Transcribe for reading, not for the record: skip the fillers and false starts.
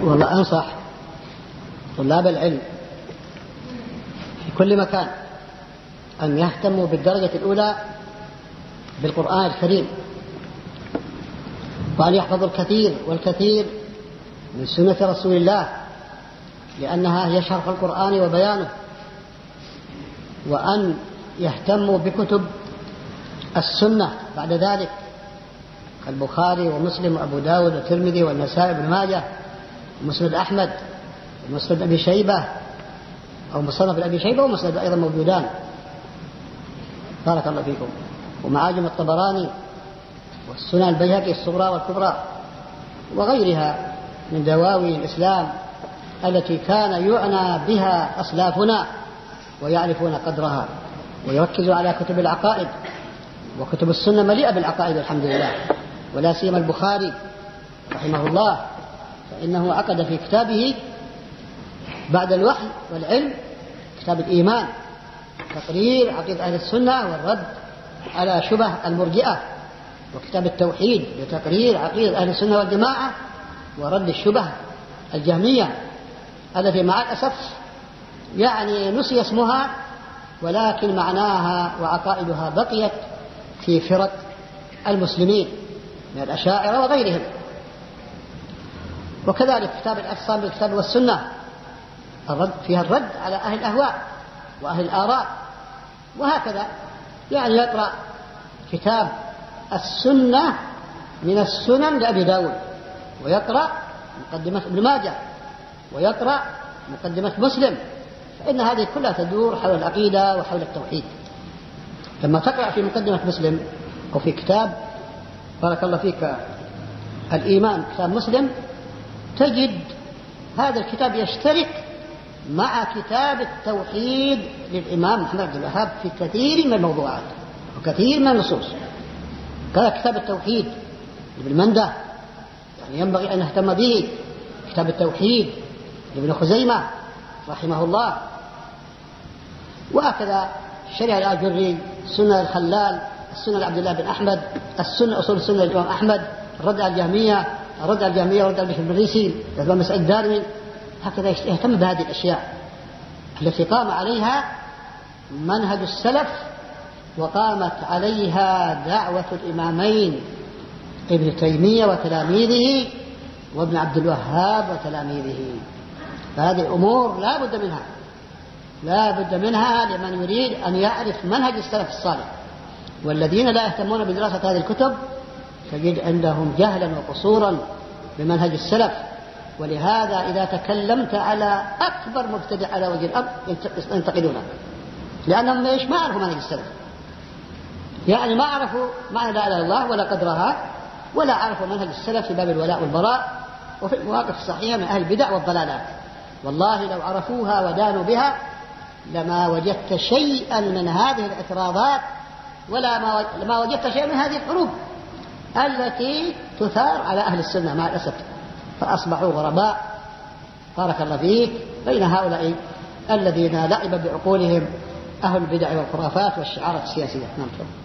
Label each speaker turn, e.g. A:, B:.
A: والله أنصح طلاب العلم في كل مكان أن يهتموا بالدرجة الأولى بالقرآن الكريم، وأن يحفظوا الكثير والكثير من سنة رسول الله، لأنها هي شرح القرآن وبيانه، وأن يهتموا بكتب السنة بعد ذلك البخاري ومسلم وأبو داود والترمذي والنسائي وابن ماجه ومسند أحمد ومسند أبي شيبة أو مصنف أبي شيبة ومسند أيضا موجودان، بارك الله فيكم، ومعاجم الطبراني والسنن البيهقي الصغرى والكبرى وغيرها من دواوين الإسلام التي كان يعنى بها أسلافنا ويعرفون قدرها، ويركزوا على كتب العقائد، وكتب السنة مليئة بالعقائد الحمد لله، ولا سيما البخاري رحمه الله، فإنه عقد في كتابه بعد الوحي والعلم كتاب الإيمان، تقرير عقيدة أهل السنة والرد على شبه المرجئة، وكتاب التوحيد لتقرير عقيدة أهل السنة والجماعة ورد الشبه الجهمية التي مع الأسف يعني نسي اسمها، ولكن معناها وعقائدها بقيت في فرق المسلمين من الأشاعرة وغيرهم. وكذلك كتاب الاعتصام بالكتاب والسنة فيها الرد على أهل الأهواء وأهل الآراء، وهكذا يعني يقرأ كتاب السنة من السنن لأبي داود، ويقرأ مقدمة ابن ماجه، ويقرأ مقدمة مسلم، فإن هذه كلها تدور حول العقيدة وحول التوحيد. لما تقرأ في مقدمة مسلم أو في كتاب بارك الله فيك الإيمان كتاب مسلم، تجد هذا الكتاب يشترك مع كتاب التوحيد للإمام محمد بن الوهاب في كثير من الموضوعات وكثير من النصوص. كذا كتاب التوحيد لابن منده يعني ينبغي أن نهتم به، كتاب التوحيد لابن خزيمة رحمه الله، وهكذا الشريعة الآجري، السنة الخلال، السنة لعبد الله بن أحمد، السنة أصول السنة للإمام أحمد، الرد على الجهمية ورد على بشر بن ريسي، الإمام مسعود الدارمي. هكذا يهتم بهذه الأشياء التي قام عليها منهج السلف وقامت عليها دعوة الإمامين ابن تيمية وتلاميذه وابن عبد الوهاب وتلاميذه. فهذه الأمور لا بد منها لمن يريد أن يعرف منهج السلف الصالح. والذين لا يهتمون بدراسة هذه الكتب تجد عندهم جهلا وقصورا بمنهج السلف. ولهذا إذا تكلمت على أكبر مبتدع على وجه الأرض ينتقدونه، لأنهم ما عرفوا منهج السلف، يعني ما عرفوا معنى لا إله إلا الله ولا قدرها، ولا عرفوا منهج السلف في باب الولاء والبراء وفي المواقف الصحيحة من أهل البدع والضلالات. والله لو عرفوها ودانوا بها لما وجدت شيئا من هذه الاعتراضات ولا ما وجدت شيئا من هذه الحروب التي تثار على أهل السنة مع الأسف، فأصبحوا غرباء بارك الله فيك بين هؤلاء الذين لعب بعقولهم أهل البدع والخرافات والشعارات السياسية. نعم.